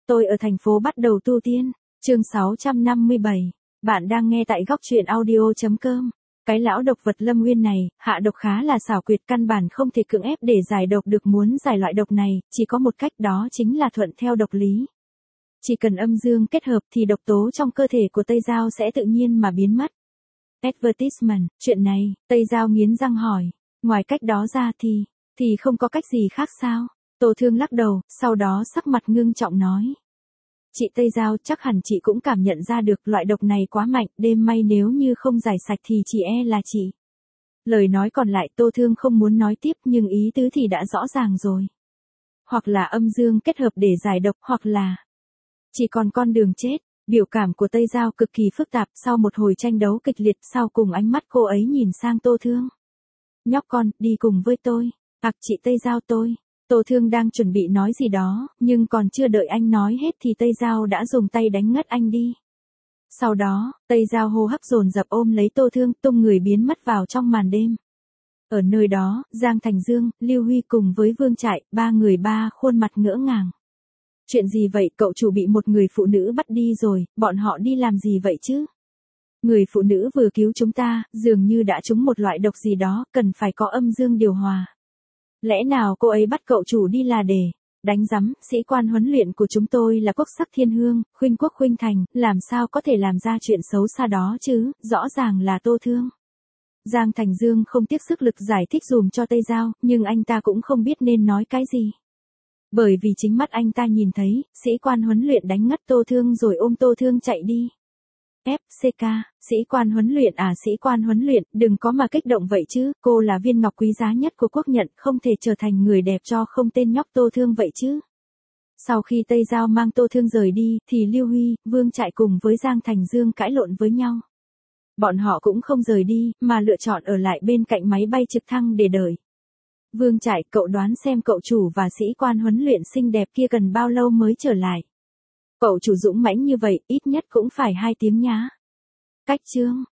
Tôi ở thành phố bắt đầu tu tiên. Chương 657. Bạn đang nghe tại góc truyện audio.com. Cái lão độc vật Lâm Nguyên này, hạ độc khá là xảo quyệt, căn bản không thể cưỡng ép để giải độc được. Muốn giải loại độc này, chỉ có một cách, đó chính là thuận theo độc lý. Chỉ cần âm dương kết hợp thì độc tố trong cơ thể của Tây Giao sẽ tự nhiên mà biến mất. Advertisement, chuyện này, Tây Giao nghiến răng hỏi. Ngoài cách đó ra thì không có cách gì khác sao? Tô Thương lắc đầu, sau đó sắc mặt ngưng trọng nói. Chị Tây Giao, chắc hẳn chị cũng cảm nhận ra được loại độc này quá mạnh, đêm may nếu như không giải sạch thì chỉ e là chị. Lời nói còn lại Tô Thương không muốn nói tiếp, nhưng ý tứ thì đã rõ ràng rồi. Hoặc là âm dương kết hợp để giải độc, hoặc là chỉ còn con đường chết. Biểu cảm của Tây Giao cực kỳ phức tạp, sau một hồi tranh đấu kịch liệt, sau cùng ánh mắt cô ấy nhìn sang Tô Thương. Nhóc con, đi cùng với tôi. Chị Tây Giao tôi. Tô Thương đang chuẩn bị nói gì đó, nhưng còn chưa đợi anh nói hết thì Tây Giao đã dùng tay đánh ngất anh đi. Sau đó, Tây Giao hô hấp dồn dập ôm lấy Tô Thương, tung người biến mất vào trong màn đêm. Ở nơi đó, Giang Thành Dương, Lưu Huy cùng với Vương Trại, ba người ba khuôn mặt ngỡ ngàng. Chuyện gì vậy, cậu chủ bị một người phụ nữ bắt đi rồi, bọn họ đi làm gì vậy chứ? Người phụ nữ vừa cứu chúng ta, dường như đã trúng một loại độc gì đó, cần phải có âm dương điều hòa. Lẽ nào cô ấy bắt cậu chủ đi là để đánh rắm? Sĩ quan huấn luyện của chúng tôi là Quốc sắc Thiên Hương, Khuynh Quốc Khuynh Thành, làm sao có thể làm ra chuyện xấu xa đó chứ, rõ ràng là Tô Thương. Giang Thành Dương không tiếc sức lực giải thích dùm cho Tây Giao, nhưng anh ta cũng không biết nên nói cái gì. Bởi vì chính mắt anh ta nhìn thấy, sĩ quan huấn luyện đánh ngất Tô Thương rồi ôm Tô Thương chạy đi. FCK, sĩ quan huấn luyện sĩ quan huấn luyện, đừng có mà kích động vậy chứ, cô là viên ngọc quý giá nhất của quốc nhận, không thể trở thành người đẹp cho không tên nhóc Tô Thương vậy chứ. Sau khi Tây Giao mang Tô Thương rời đi, thì Lưu Huy, Vương Trại cùng với Giang Thành Dương cãi lộn với nhau. Bọn họ cũng không rời đi, mà lựa chọn ở lại bên cạnh máy bay trực thăng để đợi. Vương Trại, cậu đoán xem cậu chủ và sĩ quan huấn luyện xinh đẹp kia cần bao lâu mới trở lại? Cậu chủ dũng mãnh như vậy, ít nhất cũng phải 2 tiếng nhá. Cách chương.